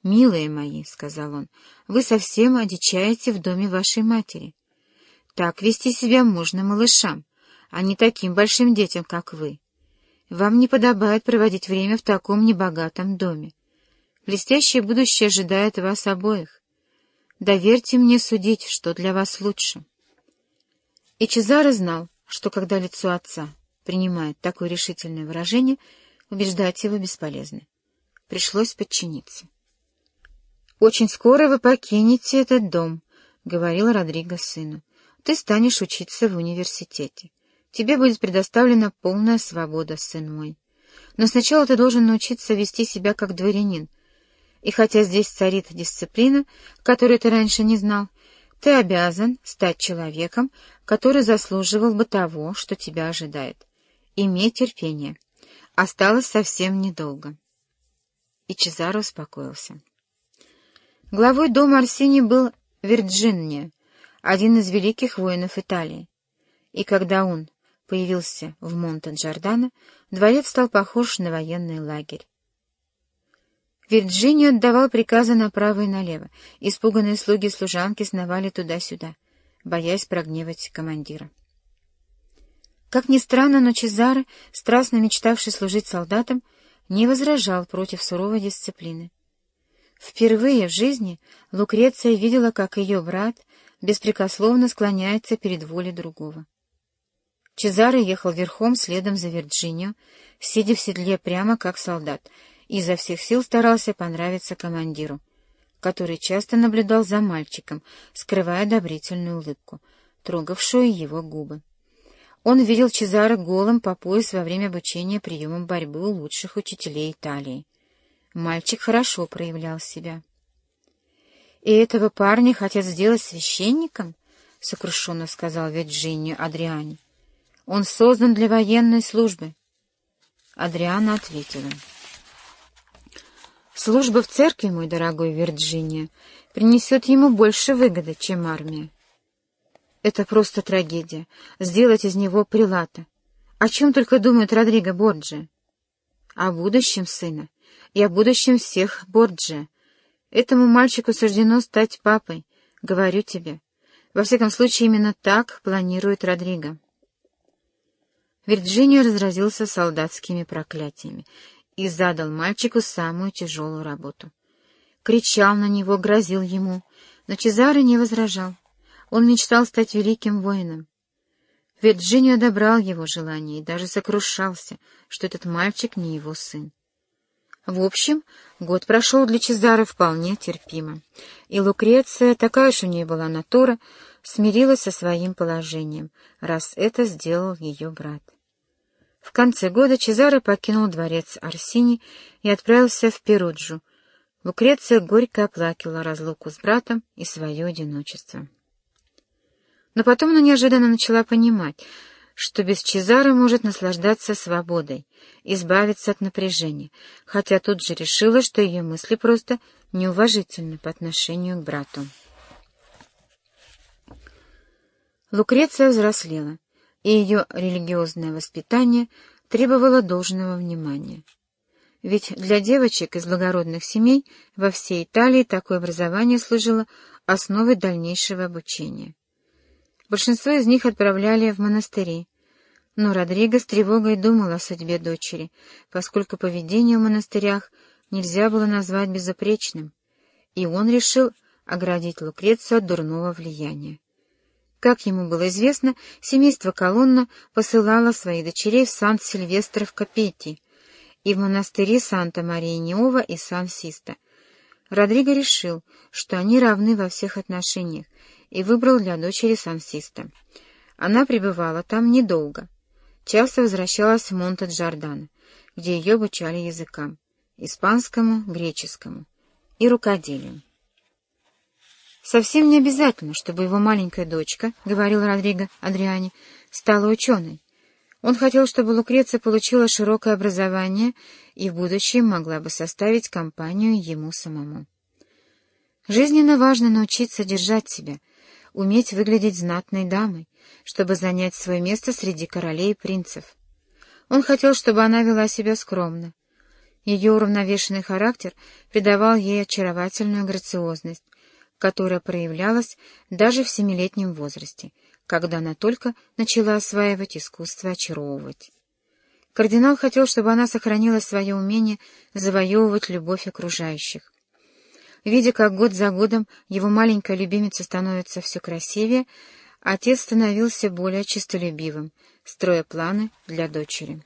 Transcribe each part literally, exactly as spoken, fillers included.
«Милые мои, — сказал он, — вы совсем одичаете в доме вашей матери. Так вести себя можно малышам, а не таким большим детям, как вы. Вам не подобает проводить время в таком небогатом доме. Блестящее будущее ожидает вас обоих. Доверьте мне судить, что для вас лучше». И Чезаро знал, что когда лицо отца принимает такое решительное выражение, убеждать его бесполезно. Пришлось подчиниться. «Очень скоро вы покинете этот дом», — говорил Родриго сыну. «Ты станешь учиться в университете. Тебе будет предоставлена полная свобода, сын мой. Но сначала ты должен научиться вести себя как дворянин. И хотя здесь царит дисциплина, которую ты раньше не знал, ты обязан стать человеком, который заслуживал бы того, что тебя ожидает. Имей терпение. Осталось совсем недолго». И Чезаро успокоился. Главой дома Арсений был Верджинния, один из великих воинов Италии. И когда он появился в Монте-Джордано, дворец стал похож на военный лагерь. Вирджинио отдавал приказы направо и налево. Испуганные слуги и служанки сновали туда-сюда, боясь прогневать командира. Как ни странно, но Чезаро, страстно мечтавший служить солдатам, не возражал против суровой дисциплины. Впервые в жизни Лукреция видела, как ее брат беспрекословно склоняется перед волей другого. Чезаро ехал верхом следом за Вирджинио, сидя в седле прямо как солдат, и изо всех сил старался понравиться командиру, который часто наблюдал за мальчиком, скрывая одобрительную улыбку, трогавшую его губы. Он видел Чезаро голым по пояс во время обучения приемам борьбы у лучших учителей Италии. Мальчик хорошо проявлял себя. — И этого парня хотят сделать священником? — сокрушенно сказал Вирджинио Адриане. — Он создан для военной службы. Адриана ответила: — Служба в церкви, мой дорогой Вирджинио, принесет ему больше выгоды, чем армия. Это просто трагедия — сделать из него прелата. О чем только думает Родриго Борджиа? О будущем сына и о будущем всех Борджиа. Этому мальчику суждено стать папой, говорю тебе. Во всяком случае, именно так планирует Родриго. Вирджинио разразился солдатскими проклятиями и задал мальчику самую тяжелую работу. Кричал на него, грозил ему, но Чезаро не возражал. Он мечтал стать великим воином. Вирджинио одобрял его желание и даже сокрушался, что этот мальчик не его сын. В общем, год прошел для Чезаро вполне терпимо, и Лукреция, такая уж у нее была натура, смирилась со своим положением, раз это сделал ее брат. В конце года Чезаро покинул дворец Арсини и отправился в Перуджу. Лукреция горько оплакивала разлуку с братом и свое одиночество. Но потом она неожиданно начала понимать, что без Чезаро может наслаждаться свободой, избавиться от напряжения, хотя тут же решила, что ее мысли просто неуважительны по отношению к брату. Лукреция взрослела, и ее религиозное воспитание требовало должного внимания. Ведь для девочек из благородных семей во всей Италии такое образование служило основой дальнейшего обучения. Большинство из них отправляли в монастыри, но Родриго с тревогой думал о судьбе дочери, поскольку поведение в монастырях нельзя было назвать безупречным, и он решил оградить Лукрецию от дурного влияния. Как ему было известно, семейство Колонна посылало своих дочерей в Сан-Сильвестро в Капетти и в монастыри Санта-Мария-Неова и Сан-Систа. Родриго решил, что они равны во всех отношениях, и выбрал для дочери Сан-Систа. Она пребывала там недолго. Часто возвращалась в Монте-Джордано, где ее обучали языкам — испанскому, греческому и рукоделию. «Совсем не обязательно, чтобы его маленькая дочка, — говорил Родриго Адриане, — стала ученой. Он хотел, чтобы Лукреция получила широкое образование и в будущем могла бы составить компанию ему самому. Жизненно важно научиться держать себя, уметь выглядеть знатной дамой, чтобы занять свое место среди королей и принцев. Он хотел, чтобы она вела себя скромно. Ее уравновешенный характер придавал ей очаровательную грациозность, которая проявлялась даже в семилетнем возрасте, когда она только начала осваивать искусство очаровывать. Кардинал хотел, чтобы она сохранила свое умение завоевывать любовь окружающих. Видя, как год за годом его маленькая любимица становится все красивее, отец становился более честолюбивым, строя планы для дочери.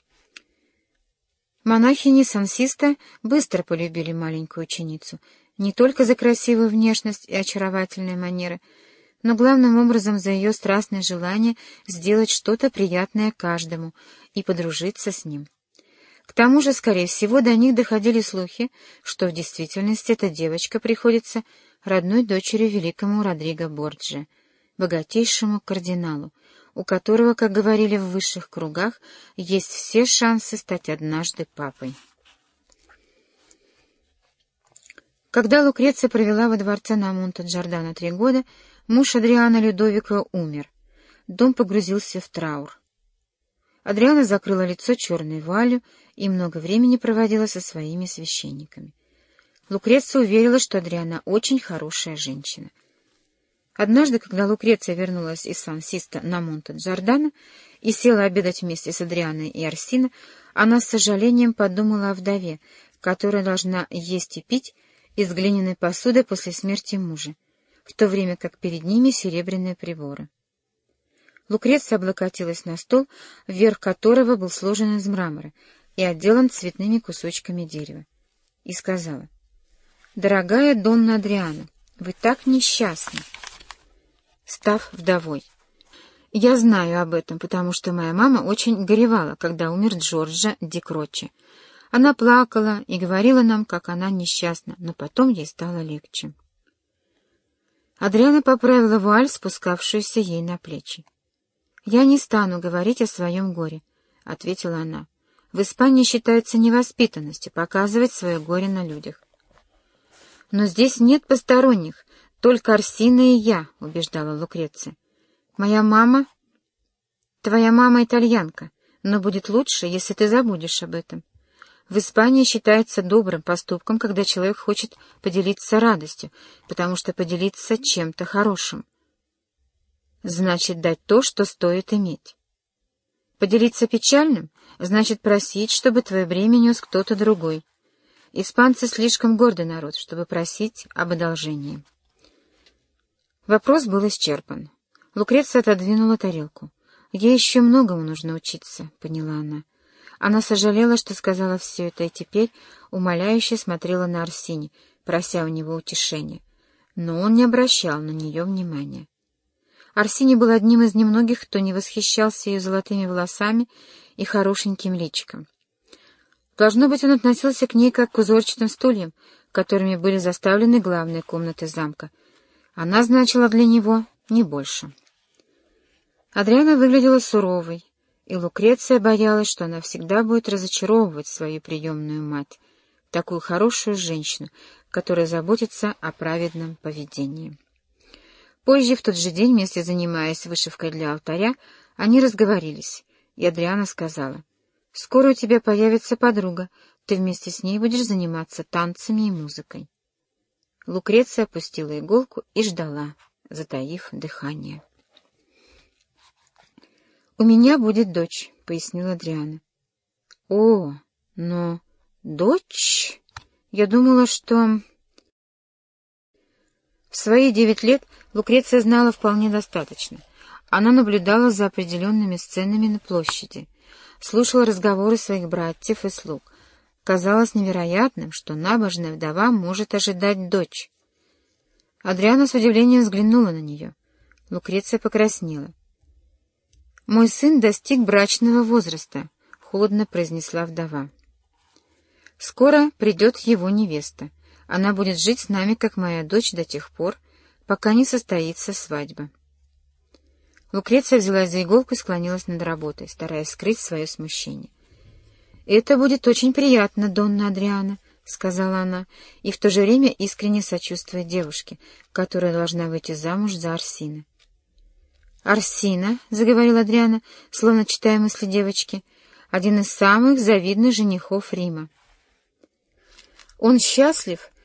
Монахини Сан-Систо быстро полюбили маленькую ученицу, не только за красивую внешность и очаровательные манеры, но главным образом за ее страстное желание сделать что-то приятное каждому и подружиться с ним. К тому же, скорее всего, до них доходили слухи, что в действительности эта девочка приходится родной дочери великому Родриго Борджиа, богатейшему кардиналу, у которого, как говорили в высших кругах, есть все шансы стать однажды папой. Когда Лукреция провела во дворце на Монте-Джордано три года, муж Адриано Людовико умер. Дом погрузился в траур. Адриана закрыла лицо черной вуалью и много времени проводила со своими священниками. Лукреция уверила, что Адриана очень хорошая женщина. Однажды, когда Лукреция вернулась из Сан-Систо на Монте-Джордано и села обедать вместе с Адрианой и Орсино, она с сожалением подумала о вдове, которая должна есть и пить из глиняной посуды после смерти мужа, в то время как перед ними серебряные приборы. Лукреция облокотилась на стол, верх которого был сложен из мрамора и отделан цветными кусочками дерева, и сказала: «Дорогая Донна Адриана, вы так несчастны, став вдовой. Я знаю об этом, потому что моя мама очень горевала, когда умер Джорджо ди Кроче. Она плакала и говорила нам, как она несчастна, но потом ей стало легче». Адриана поправила вуаль, спускавшуюся ей на плечи. «Я не стану говорить о своем горе», — ответила она. «В Испании считается невоспитанностью показывать свое горе на людях». «Но здесь нет посторонних, только Орсино и я», — убеждала Лукреция. «Моя мама... Твоя мама итальянка, но будет лучше, если ты забудешь об этом. В Испании считается добрым поступком, когда человек хочет поделиться радостью, потому что поделиться чем-то хорошим значит дать то, что стоит иметь. Поделиться печальным значит просить, чтобы твое бремя нес кто-то другой. Испанцы слишком гордый народ, чтобы просить об одолжении». Вопрос был исчерпан. Лукреция отодвинула тарелку. Ей еще многому нужно учиться, поняла она. Она сожалела, что сказала все это, и теперь умоляюще смотрела на Орсини, прося у него утешения. Но он не обращал на нее внимания. Орсини был одним из немногих, кто не восхищался ее золотыми волосами и хорошеньким личиком. Должно быть, он относился к ней как к узорчатым стульям, которыми были заставлены главные комнаты замка. Она значила для него не больше. Адриана выглядела суровой, и Лукреция боялась, что она всегда будет разочаровывать свою приемную мать, такую хорошую женщину, которая заботится о праведном поведении. Позже, в тот же день, вместе занимаясь вышивкой для алтаря, они разговорились, и Адриана сказала: «Скоро у тебя появится подруга, ты вместе с ней будешь заниматься танцами и музыкой». Лукреция опустила иголку и ждала, затаив дыхание. «У меня будет дочь», — пояснила Адриана. «О, но дочь? Я думала, что...» В свои девять лет Лукреция знала вполне достаточно. Она наблюдала за определенными сценами на площади, слушала разговоры своих братьев и слуг. Казалось невероятным, что набожная вдова может ожидать дочь. Адриана с удивлением взглянула на нее. Лукреция покраснела. «Мой сын достиг брачного возраста», — холодно произнесла вдова. «Скоро придет его невеста. Она будет жить с нами, как моя дочь, до тех пор, пока не состоится свадьба». Лукреция взялась за иголку и склонилась над работой, стараясь скрыть свое смущение. «Это будет очень приятно, Донна Адриана», — сказала она, и в то же время искренне сочувствуя девушке, которая должна выйти замуж за Орсино. «Орсино», — заговорила Адриана, словно читая мысли девочки, — «один из самых завидных женихов Рима. Он счастлив